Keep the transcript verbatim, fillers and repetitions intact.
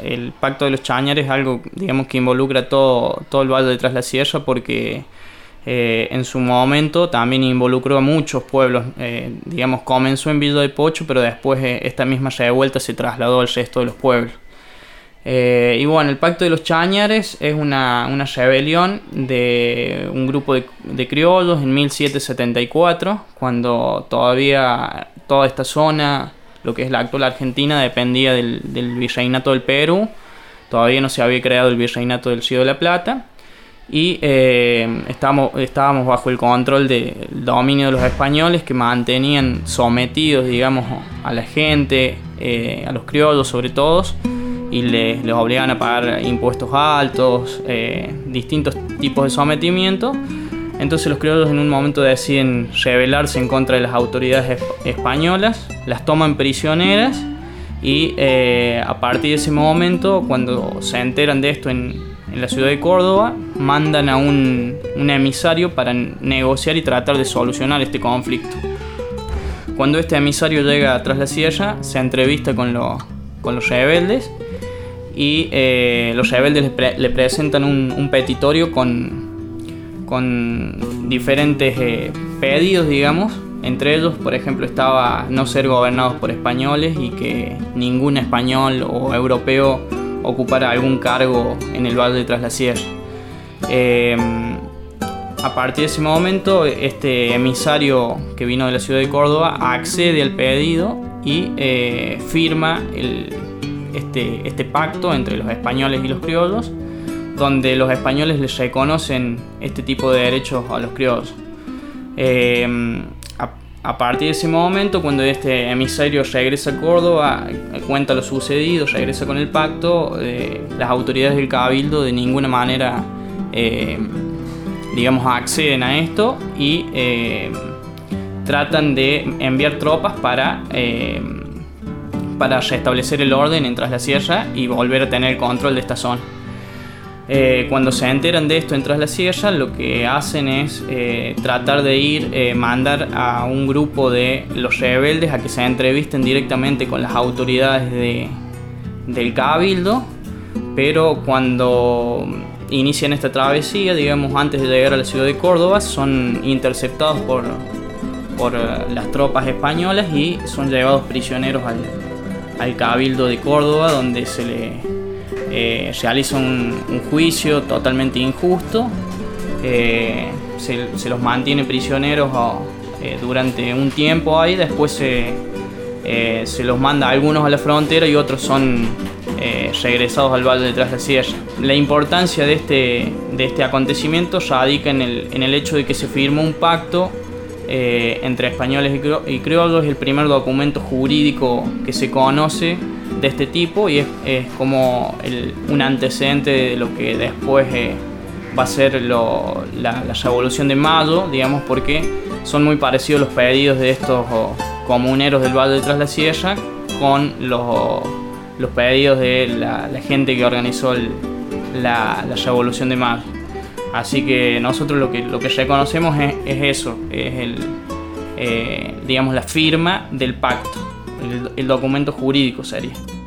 el Pacto de los Chañares es algo, digamos, que involucra todo, todo el Valle de Tras la Sierra, porque eh, en su momento también involucró a muchos pueblos. Eh, digamos, comenzó en Villa de Pocho, pero después eh, esta misma revuelta se trasladó al resto de los pueblos. Eh, y bueno, el Pacto de los Chañares es una, una rebelión de un grupo de, de criollos en mil setecientos setenta y cuatro, cuando todavía toda esta zona, lo que es la actual Argentina, dependía del, del Virreinato del Perú. Todavía no se había creado el Virreinato del Río de la Plata. Y eh, estábamos, estábamos bajo el control del dominio de los españoles, que mantenían sometidos, digamos, a la gente, eh, a los criollos sobre todo, y les, les obligaban a pagar impuestos altos, eh, distintos tipos de sometimiento. Entonces los criollos en un momento deciden rebelarse en contra de las autoridades españolas, las toman prisioneras y eh, a partir de ese momento, cuando se enteran de esto en, en la ciudad de Córdoba, mandan a un, un emisario para negociar y tratar de solucionar este conflicto. Cuando este emisario llega a Tras la Sierra, se entrevista con, lo, con los rebeldes y eh, los rebeldes le, pre, le presentan un, un petitorio con... con diferentes eh, pedidos, digamos. Entre ellos, por ejemplo, estaba no ser gobernados por españoles y que ningún español o europeo ocupara algún cargo en el Valle de Tras la Sierra. Eh, a partir de ese momento, este emisario que vino de la ciudad de Córdoba accede al pedido y eh, firma el, este, este pacto entre los españoles y los criollos, donde los españoles les reconocen este tipo de derechos a los criollos. Eh, a, a partir de ese momento, cuando este emisario regresa a Córdoba, cuenta lo sucedido, regresa con el pacto, eh, las autoridades del Cabildo de ninguna manera, eh, digamos, acceden a esto y eh, tratan de enviar tropas para, eh, para restablecer el orden en Tras la Sierra y volver a tener el control de esta zona. Eh, cuando se enteran de esto en Tras la Sierra, lo que hacen es eh, tratar de ir, eh, mandar a un grupo de los rebeldes a que se entrevisten directamente con las autoridades de, del Cabildo, pero cuando inician esta travesía, digamos, antes de llegar a la ciudad de Córdoba, son interceptados por, por las tropas españolas y son llevados prisioneros al, al Cabildo de Córdoba, donde se le Eh, realiza un, un juicio totalmente injusto. eh, se, se los mantiene prisioneros oh, eh, durante un tiempo ahí, después se, eh, se los manda a algunos a la frontera y otros son eh, regresados al Valle de Tras la Sierra. La importancia de este, de este acontecimiento radica en el, en el hecho de que se firmó un pacto eh, entre españoles y, cri- y criollos. Es el primer documento jurídico que se conoce de este tipo y es, es como el, un antecedente de lo que después eh, va a ser lo, la, la Revolución de Mayo, digamos, porque son muy parecidos los pedidos de estos oh, comuneros del Valle de Tras la Sierra con los, los pedidos de la, la gente que organizó el, la, la Revolución de Mayo. Así que nosotros lo que, lo que reconocemos es, es eso, es el, eh, digamos, la firma del pacto. El, el documento jurídico sería.